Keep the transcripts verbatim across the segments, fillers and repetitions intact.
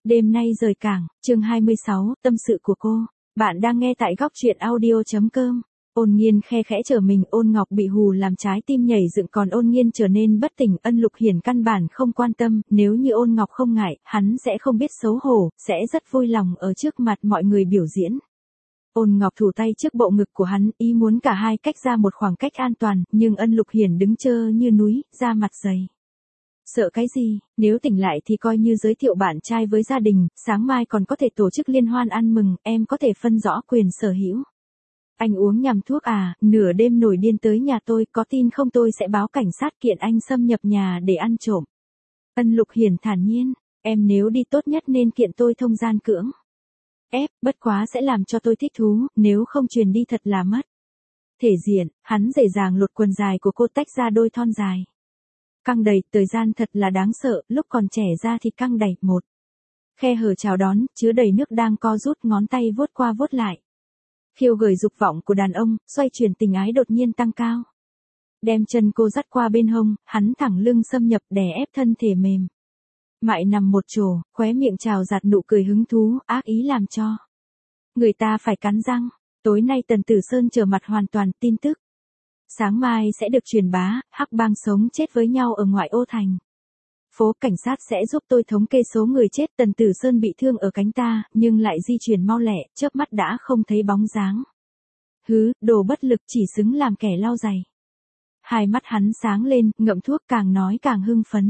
Đêm nay rời cảng, chương hai mươi sáu, tâm sự của cô. Bạn đang nghe tại góc truyện audio.com. Ôn Nghiên khe khẽ trở mình, Ôn Ngọc bị hù làm trái tim nhảy dựng, còn Ôn Nghiên trở nên bất tỉnh. Ân Lục Hiển căn bản không quan tâm, nếu như Ôn Ngọc không ngại, hắn sẽ không biết xấu hổ, sẽ rất vui lòng ở trước mặt mọi người biểu diễn. Ôn Ngọc thủ tay trước bộ ngực của hắn, ý muốn cả hai cách ra một khoảng cách an toàn, nhưng Ân Lục Hiển đứng chơ như núi, da mặt dày. Sợ cái gì, nếu tỉnh lại thì coi như giới thiệu bạn trai với gia đình, sáng mai còn có thể tổ chức liên hoan ăn mừng, em có thể phân rõ quyền sở hữu. Anh uống nhầm thuốc à, nửa đêm nổi điên tới nhà tôi, có tin không tôi sẽ báo cảnh sát kiện anh xâm nhập nhà để ăn trộm. Ân Lục Hiển thản nhiên, em nếu đi tốt nhất nên kiện tôi thông gian cưỡng ép, bất quá sẽ làm cho tôi thích thú, nếu không truyền đi thật là mất thể diện. Hắn dễ dàng lột quần dài của cô tách ra đôi thon dài. Căng đầy, thời gian thật là đáng sợ, lúc còn trẻ ra thì căng đầy, một khe hở chào đón, chứa đầy nước đang co rút, ngón tay vuốt qua vuốt lại. Khiêu gợi dục vọng của đàn ông, xoay chuyển tình ái đột nhiên tăng cao. Đem chân cô dắt qua bên hông, hắn thẳng lưng xâm nhập, đè ép thân thể mềm mại nằm một chỗ, khóe miệng trào dạt nụ cười hứng thú, ác ý làm cho người ta phải cắn răng. Tối nay Tần Tử Sơn trở mặt hoàn toàn, tin tức sáng mai sẽ được truyền bá, Hắc Bang sống chết với nhau ở ngoại ô thành phố, cảnh sát sẽ giúp tôi thống kê số người chết. Tần Tử Sơn bị thương ở cánh ta, nhưng lại di chuyển mau lẹ, chớp mắt đã không thấy bóng dáng. Hứ, đồ bất lực, chỉ xứng làm kẻ lau giày. Hai mắt hắn sáng lên, ngậm thuốc, càng nói càng hưng phấn.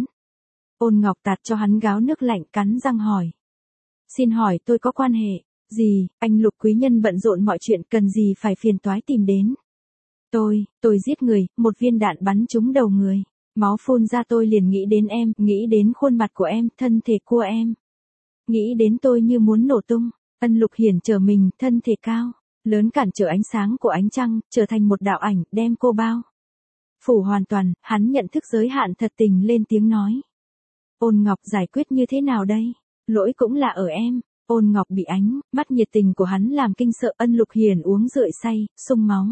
Ôn Ngọc tạt cho hắn gáo nước lạnh, cắn răng hỏi. Xin hỏi tôi có quan hệ gì? Anh Lục quý nhân bận rộn mọi chuyện, cần gì phải phiền toái tìm đến tôi? Tôi giết người, một viên đạn bắn trúng đầu người, máu phun ra, tôi liền nghĩ đến em, nghĩ đến khuôn mặt của em, thân thể của em, nghĩ đến tôi như muốn nổ tung. Ân Lục Hiển trở mình, thân thể cao lớn cản trở ánh sáng của ánh trăng, trở thành một đạo ảnh, đem cô bao phủ hoàn toàn. Hắn nhận thức giới hạn thật tình, lên tiếng nói. Ôn Ngọc, giải quyết như thế nào đây? Lỗi cũng là ở em. Ôn Ngọc bị ánh mắt nhiệt tình của hắn làm kinh sợ. Ân Lục Hiển uống rượu say, sung máu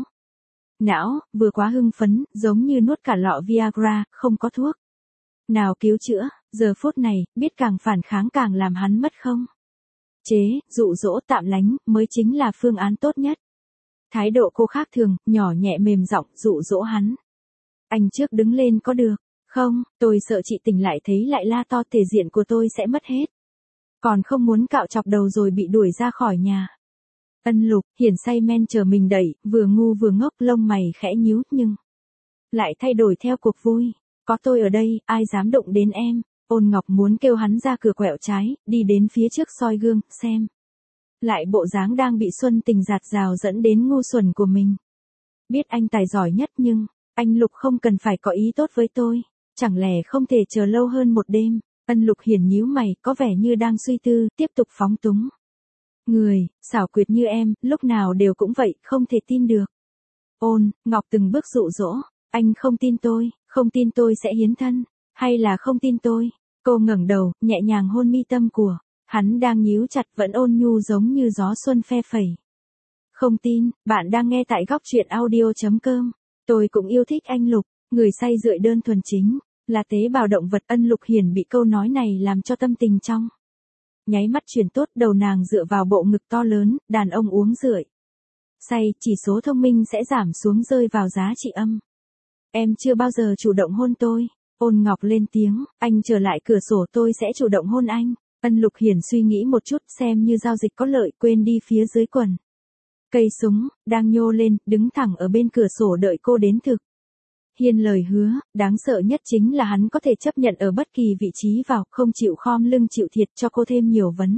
não, vừa quá hưng phấn, giống như nuốt cả lọ Viagra, không có thuốc nào cứu chữa. Giờ phút này, biết càng phản kháng càng làm hắn mất không chế, dụ dỗ, tạm lánh, mới chính là phương án tốt nhất. Thái độ cô khác thường, nhỏ nhẹ mềm giọng, dụ dỗ hắn. Anh trước đứng lên có được không? Tôi sợ chị tỉnh lại thấy lại la to, thể diện của tôi sẽ mất hết. Còn không muốn cạo chọc đầu rồi bị đuổi ra khỏi nhà. Ân Lục Hiển say men chờ mình đẩy, vừa ngu vừa ngốc, lông mày khẽ nhíu, nhưng lại thay đổi theo cuộc vui. Có tôi ở đây, ai dám động đến em? Ôn Ngọc muốn kêu hắn ra cửa quẹo trái, đi đến phía trước soi gương, xem lại bộ dáng đang bị Xuân Tình giạt rào dẫn đến ngu xuẩn của mình. Biết anh tài giỏi nhất, nhưng anh Lục không cần phải có ý tốt với tôi. Chẳng lẽ không thể chờ lâu hơn một đêm? Ân Lục Hiển nhíu mày, có vẻ như đang suy tư, tiếp tục phóng túng. Người xảo quyệt như em, lúc nào đều cũng vậy, không thể tin được. Ôn Ngọc từng bước dụ dỗ. Anh không tin tôi, không tin tôi sẽ hiến thân, hay là không tin tôi? Cô ngẩng đầu, nhẹ nhàng hôn mi tâm của hắn đang nhíu chặt, vẫn ôn nhu giống như gió xuân phe phẩy. Không tin. Bạn đang nghe tại góc truyện audio.com. Tôi cũng yêu thích anh Lục, người say rượu đơn thuần chính là tế bào động vật. Ân Lục Hiển bị câu nói này làm cho tâm tình trong nháy mắt chuyển tốt, đầu nàng dựa vào bộ ngực to lớn. Đàn ông uống rượu say, chỉ số thông minh sẽ giảm xuống, rơi vào giá trị âm. Em chưa bao giờ chủ động hôn tôi. Ôn Ngọc lên tiếng, anh trở lại cửa sổ tôi sẽ chủ động hôn anh. Ân Lục Hiển suy nghĩ một chút, xem như giao dịch có lợi, quên đi phía dưới quần cây súng đang nhô lên, đứng thẳng ở bên cửa sổ đợi cô đến thực hiên lời hứa. Đáng sợ nhất chính là hắn có thể chấp nhận ở bất kỳ vị trí vào, không chịu khom lưng chịu thiệt cho cô thêm nhiều vấn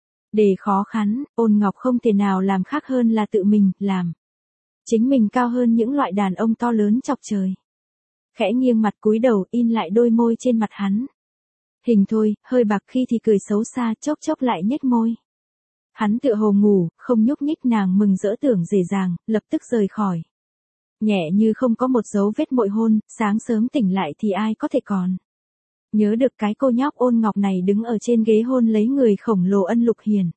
đề khó khăn. Ôn Ngọc không thể nào làm khác hơn là tự mình làm chính mình cao hơn những loại đàn ông to lớn chọc trời. Khẽ nghiêng mặt cúi đầu, in lại đôi môi trên mặt hắn. Hình thôi, hơi bạc, khi thì cười xấu xa, chốc chốc lại nhếch môi. Hắn tựa hồ ngủ, không nhúc nhích. Nàng mừng rỡ tưởng dễ dàng, lập tức rời khỏi. Nhẹ như không có một dấu vết mội hôn. Sáng sớm tỉnh lại thì ai có thể còn nhớ được cái cô nhóc Ôn Ngọc này đứng ở trên ghế hôn lấy người khổng lồ Ân Lục Hiển.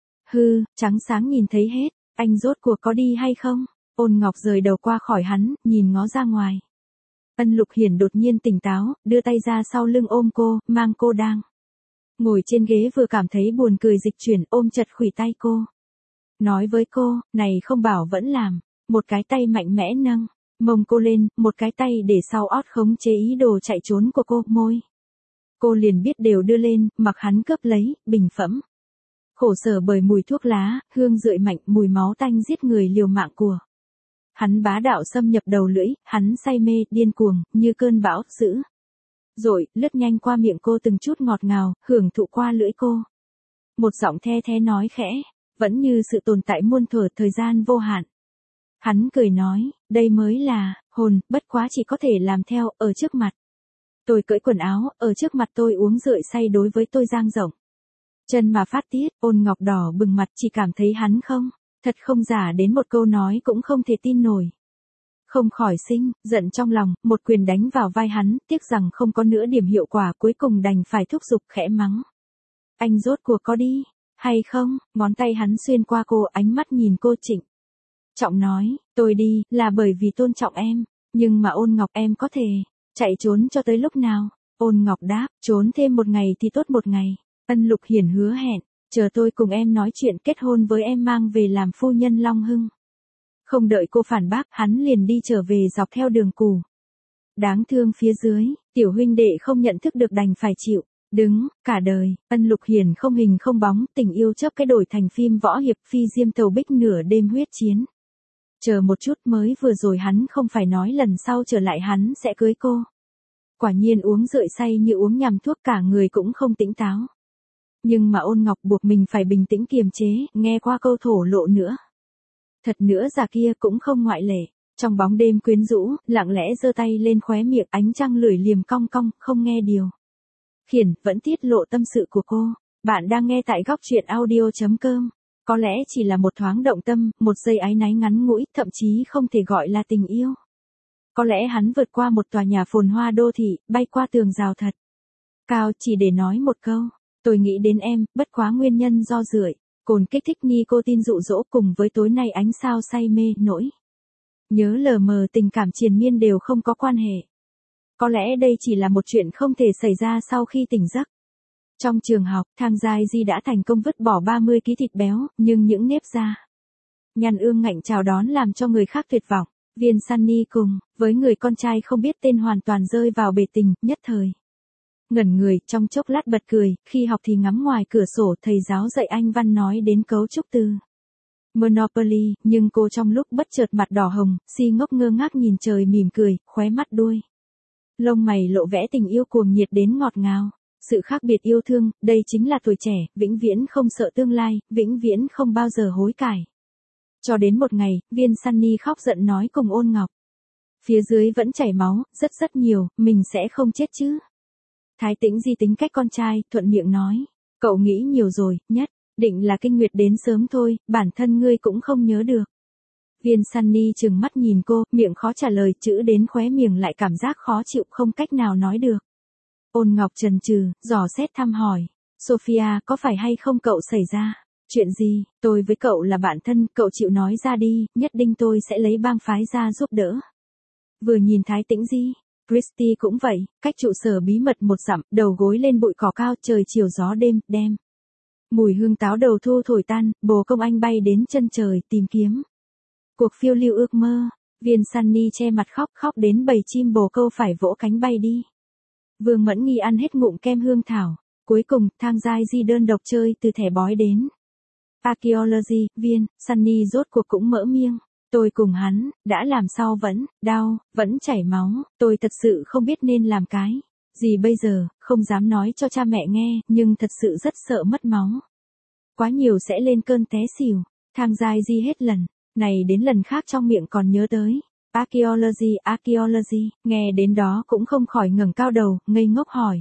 Hư, trắng sáng nhìn thấy hết. Anh rốt cuộc có đi hay không? Ôn Ngọc rời đầu qua khỏi hắn, nhìn ngó ra ngoài. Ân Lục Hiển đột nhiên tỉnh táo, đưa tay ra sau lưng ôm cô, mang cô đang Ngồi trên ghế vừa cảm thấy buồn cười dịch chuyển ôm chặt khuỷu tay cô. Nói với cô, này không bảo vẫn làm. Một cái tay mạnh mẽ nâng mông cô lên, một cái tay để sau ót khống chế ý đồ chạy trốn của cô, môi. Cô liền biết đều đưa lên, mặc hắn cướp lấy, bình phẩm. Khổ sở bởi mùi thuốc lá, hương rượi mạnh, mùi máu tanh giết người liều mạng của. Hắn bá đạo xâm nhập đầu lưỡi, hắn say mê, điên cuồng, như cơn bão, dữ. Rồi, lướt nhanh qua miệng cô từng chút ngọt ngào, hưởng thụ qua lưỡi cô. Một giọng the thé nói khẽ, vẫn như sự tồn tại muôn thuở thời gian vô hạn. Hắn cười nói, đây mới là, hồn, bất quá chỉ có thể làm theo, ở trước mặt. Tôi cởi quần áo, ở trước mặt tôi uống rượu say đối với tôi dang rộng. Chân mà phát tiết, Ôn Ngọc đỏ bừng mặt chỉ cảm thấy hắn không, thật không giả đến một câu nói cũng không thể tin nổi. Không khỏi sinh, giận trong lòng, một quyền đánh vào vai hắn, tiếc rằng không có nữa điểm hiệu quả cuối cùng đành phải thúc giục khẽ mắng. Anh rốt cuộc có đi, hay không, ngón tay hắn xuyên qua cô ánh mắt nhìn cô trịnh. Trọng nói, tôi đi, là bởi vì tôn trọng em, nhưng mà Ôn Ngọc em có thể, chạy trốn cho tới lúc nào? Ôn Ngọc đáp, trốn thêm một ngày thì tốt một ngày. Ân Lục Hiển hứa hẹn, chờ tôi cùng em nói chuyện kết hôn với em mang về làm phu nhân Long Hưng. Không đợi cô phản bác, hắn liền đi trở về dọc theo đường cù. Đáng thương phía dưới, tiểu huynh đệ không nhận thức được đành phải chịu. Đứng, cả đời, Ân Lục Hiển không hình không bóng, tình yêu chớp cái đổi thành phim võ hiệp phi diêm tàu bích nửa đêm huyết chiến. Chờ một chút mới vừa rồi hắn không phải nói lần sau trở lại hắn sẽ cưới cô. Quả nhiên uống rượu say như uống nhầm thuốc cả người cũng không tỉnh táo. Nhưng mà Ôn Ngọc buộc mình phải bình tĩnh kiềm chế, nghe qua câu thổ lộ nữa. Thật nữa già kia cũng không ngoại lệ. Trong bóng đêm quyến rũ, lặng lẽ giơ tay lên khóe miệng ánh trăng lưỡi liềm cong cong, không nghe điều. Khiển vẫn tiết lộ tâm sự của cô. Bạn đang nghe tại góc truyện audio chấm com. Có lẽ chỉ là một thoáng động tâm, một giây áy náy ngắn ngủi, thậm chí không thể gọi là tình yêu. Có lẽ hắn vượt qua một tòa nhà phồn hoa đô thị, bay qua tường rào thật cao chỉ để nói một câu. Tôi nghĩ đến em, bất quá nguyên nhân do rưỡi, cồn kích thích nicotine dụ dỗ cùng với tối nay ánh sao say mê, nỗi nhớ lờ mờ tình cảm triền miên đều không có quan hệ. Có lẽ đây chỉ là một chuyện không thể xảy ra sau khi tỉnh giấc. Trong trường học, Thang Giai Di đã thành công vứt bỏ ba mươi ki lô gam thịt béo, nhưng những nếp da nhăn ương ngạnh chào đón làm cho người khác tuyệt vọng. Viên Sunny cùng với người con trai không biết tên hoàn toàn rơi vào bể tình, nhất thời ngẩn người, trong chốc lát bật cười, khi học thì ngắm ngoài cửa sổ thầy giáo dạy Anh văn nói đến cấu trúc từ Monopoly, nhưng cô trong lúc bất chợt mặt đỏ hồng, si ngốc ngơ ngác nhìn trời mỉm cười, khóe mắt đuôi lông mày lộ vẽ tình yêu cuồng nhiệt đến ngọt ngào. Sự khác biệt yêu thương, đây chính là tuổi trẻ, vĩnh viễn không sợ tương lai, vĩnh viễn không bao giờ hối cải. Cho đến một ngày, Viên Sunny khóc giận nói cùng Ôn Ngọc. Phía dưới vẫn chảy máu, rất rất nhiều, mình sẽ không chết chứ. Thái Tĩnh Di tính cách con trai, thuận miệng nói. Cậu nghĩ nhiều rồi, nhất định là kinh nguyệt đến sớm thôi, bản thân ngươi cũng không nhớ được. Viên Sunny trừng mắt nhìn cô, miệng khó trả lời, chữ đến khóe miệng lại cảm giác khó chịu không cách nào nói được. Ôn Ngọc chần chừ, dò xét thăm hỏi. Sophia, có phải hay không cậu xảy ra? Chuyện gì? Tôi với cậu là bạn thân, cậu chịu nói ra đi, nhất định tôi sẽ lấy bang phái ra giúp đỡ. Vừa nhìn Thái Tĩnh Di, Christy cũng vậy, cách trụ sở bí mật một dặm, đầu gối lên bụi cỏ cao, trời chiều gió đêm, đem mùi hương táo đầu thu thổi tan, bồ công anh bay đến chân trời tìm kiếm cuộc phiêu lưu ước mơ. Viên Sunny che mặt khóc khóc đến bầy chim bồ câu phải vỗ cánh bay đi. Vương Mẫn Nghi ăn hết ngụm kem hương thảo. Cuối cùng, Thang Giai Di đơn độc chơi từ thẻ bói đến Archaeology, Viên, Sunny rốt cuộc cũng mỡ miệng. Tôi cùng hắn, đã làm sao vẫn, đau, vẫn chảy máu, tôi thật sự không biết nên làm cái gì bây giờ, không dám nói cho cha mẹ nghe, nhưng thật sự rất sợ mất máu. Quá nhiều sẽ lên cơn té xỉu. Thang Giai Di hết lần này đến lần khác trong miệng còn nhớ tới Archaeology, Archaeology, nghe đến đó cũng không khỏi ngẩng cao đầu, ngây ngốc hỏi.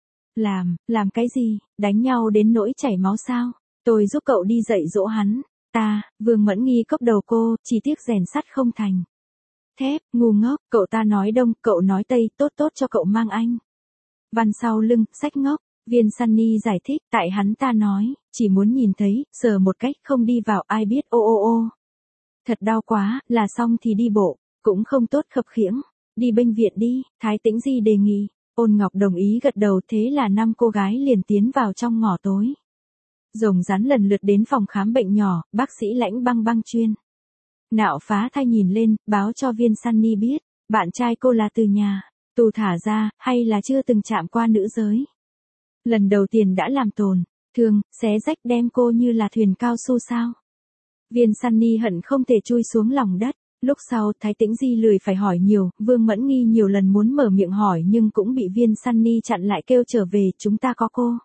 Làm, làm cái gì, đánh nhau đến nỗi chảy máu sao? Tôi giúp cậu đi dạy dỗ hắn. Ta, Vương Mẫn Nghi cốc đầu cô, chỉ tiếc rèn sắt không thành thép, ngu ngốc, cậu ta nói đông, cậu nói tây, tốt tốt cho cậu mang anh văn sau lưng, sách ngốc. Viên Sunny giải thích, tại hắn ta nói, chỉ muốn nhìn thấy, sờ một cách không đi vào ai biết ô ô ô. Thật đau quá, là xong thì đi bộ, cũng không tốt khập khiễng. Đi bệnh viện đi, Thái Tĩnh Di đề nghị. Ôn Ngọc đồng ý gật đầu, thế là năm cô gái liền tiến vào trong ngõ tối. Rồng rắn lần lượt đến phòng khám bệnh nhỏ, bác sĩ Lãnh băng băng chuyên. Nạo phá thai nhìn lên, báo cho Viên Sunny biết, bạn trai cô là từ nhà tù thả ra, hay là chưa từng chạm qua nữ giới. Lần đầu tiên đã làm tổn thương, xé rách đem cô như là thuyền cao su sao. Viên Sunny hận không thể chui xuống lòng đất. Lúc sau Thái Tĩnh Di lười phải hỏi nhiều, Vương Mẫn Nghi nhiều lần muốn mở miệng hỏi nhưng cũng bị Viên Sunny chặn lại, kêu trở về, chúng ta có cô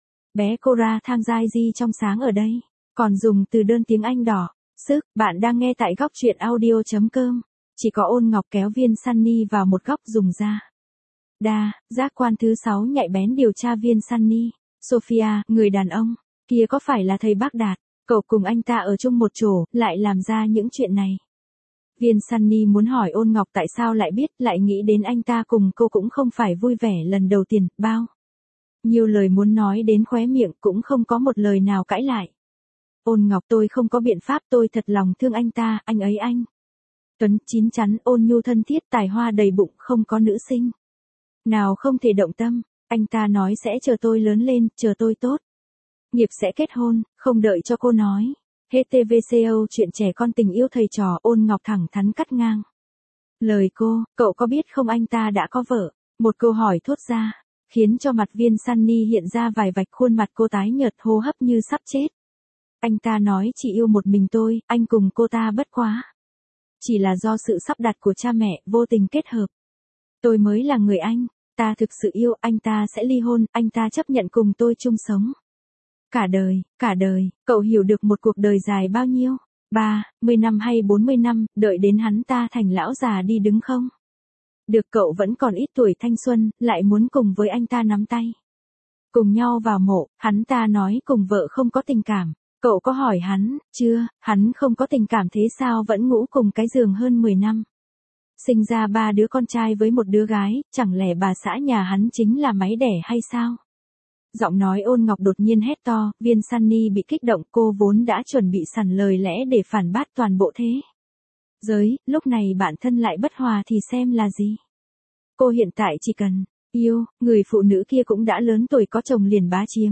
bé Cora Thang Giai Di trong sáng ở đây, còn dùng từ đơn tiếng Anh đỏ. Sức, bạn đang nghe tại góc truyện audio.com. Chỉ có Ôn Ngọc kéo Viên Sunny vào một góc dùng ra. Đa, giác quan thứ sáu nhạy bén điều tra Viên Sunny. Sophia, người đàn ông kia có phải là thầy Bác Đạt? Cậu cùng anh ta ở chung một chỗ, lại làm ra những chuyện này. Viên Sunny muốn hỏi Ôn Ngọc tại sao lại biết, lại nghĩ đến anh ta cùng cô cũng không phải vui vẻ lần đầu tiên, bao nhiều lời muốn nói đến khóe miệng cũng không có một lời nào cãi lại. Ôn Ngọc, tôi không có biện pháp, tôi thật lòng thương anh ta, anh ấy anh Tuấn, chín chắn, ôn nhu thân thiết, tài hoa đầy bụng, không có nữ sinh nào không thể động tâm. Anh ta nói sẽ chờ tôi lớn lên, chờ tôi tốt nghiệp sẽ kết hôn, không đợi cho cô nói. hát tê vê cô chuyện trẻ con tình yêu thầy trò. Ôn Ngọc thẳng thắn cắt ngang lời cô, cậu có biết không anh ta đã có vợ? Một câu hỏi thốt ra, khiến cho mặt Viên Sunny hiện ra vài vạch, khuôn mặt cô tái nhợt, hô hấp như sắp chết. Anh ta nói chỉ yêu một mình tôi, anh cùng cô ta bất quá chỉ là do sự sắp đặt của cha mẹ, vô tình kết hợp. Tôi mới là người anh ta thực sự yêu, anh ta sẽ ly hôn, anh ta chấp nhận cùng tôi chung sống. Cả đời, cả đời, cậu hiểu được một cuộc đời dài bao nhiêu? ba mươi năm hay bốn mươi năm, đợi đến hắn ta thành lão già đi đứng không? Được, cậu vẫn còn ít tuổi thanh xuân, lại muốn cùng với anh ta nắm tay cùng nhau vào mộ. Hắn ta nói cùng vợ không có tình cảm. Cậu có hỏi hắn, chưa, hắn không có tình cảm thế sao vẫn ngủ cùng cái giường hơn mười năm. Sinh ra ba đứa con trai với một đứa gái, chẳng lẽ bà xã nhà hắn chính là máy đẻ hay sao? Giọng nói Ôn Ngọc đột nhiên hét to, Viên Sunny bị kích động, cô vốn đã chuẩn bị sẵn lời lẽ để phản bác toàn bộ thế giới, lúc này bản thân lại bất hòa thì xem là gì. Cô hiện tại chỉ cần yêu, người phụ nữ kia cũng đã lớn tuổi, có chồng liền bá chiếm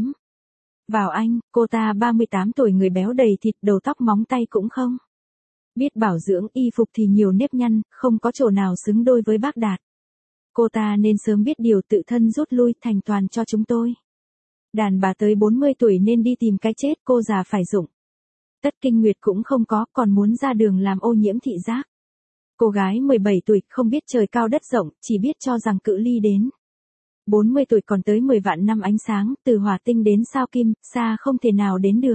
vào anh. Cô ta ba mươi tám tuổi, người béo đầy thịt, đầu tóc móng tay cũng không biết bảo dưỡng, y phục thì nhiều nếp nhăn, không có chỗ nào xứng đôi với Bác Đạt. Cô ta nên sớm biết điều, tự thân rút lui, thành toàn cho chúng tôi. Đàn bà tới bốn mươi tuổi nên đi tìm cái chết, cô già phải dụng tất kinh nguyệt cũng không có, còn muốn ra đường làm ô nhiễm thị giác. Cô gái mười bảy tuổi, không biết trời cao đất rộng, chỉ biết cho rằng cự ly đến bốn mươi tuổi còn tới mười vạn năm ánh sáng, từ hỏa tinh đến sao kim, xa không thể nào đến được.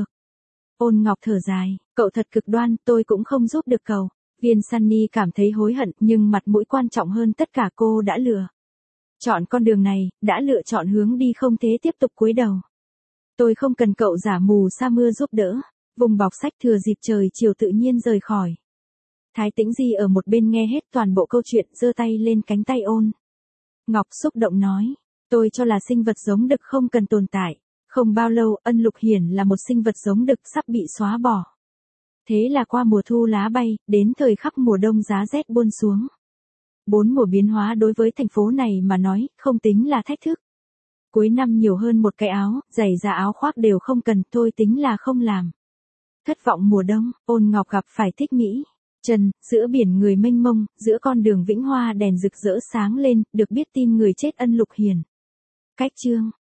Ôn Ngọc thở dài, cậu thật cực đoan, tôi cũng không giúp được cậu. Viên Sunny cảm thấy hối hận, nhưng mặt mũi quan trọng hơn tất cả, cô đã lựa chọn con đường này, đã lựa chọn hướng đi, không thế tiếp tục cúi đầu. Tôi không cần cậu giả mù sa mưa giúp đỡ. Vùng bọc sách thừa dịp trời chiều tự nhiên rời khỏi. Thái Tĩnh Di ở một bên nghe hết toàn bộ câu chuyện, giơ tay lên cánh tay Ôn Ngọc, xúc động nói, tôi cho là sinh vật giống đực không cần tồn tại. Không bao lâu, Ân Lục Hiển là một sinh vật giống đực sắp bị xóa bỏ. Thế là qua mùa thu lá bay, đến thời khắc mùa đông giá rét buôn xuống. Bốn mùa biến hóa đối với thành phố này mà nói, không tính là thách thức. Cuối năm nhiều hơn một cái áo, giày da áo khoác đều không cần, thôi tính là không làm. Thất vọng mùa đông, Ôn Ngọc gặp phải Thích Mỹ Trần, giữa biển người mênh mông, giữa con đường Vĩnh Hoa đèn rực rỡ sáng lên, được biết tin người chết Ân Lục Hiển cách chương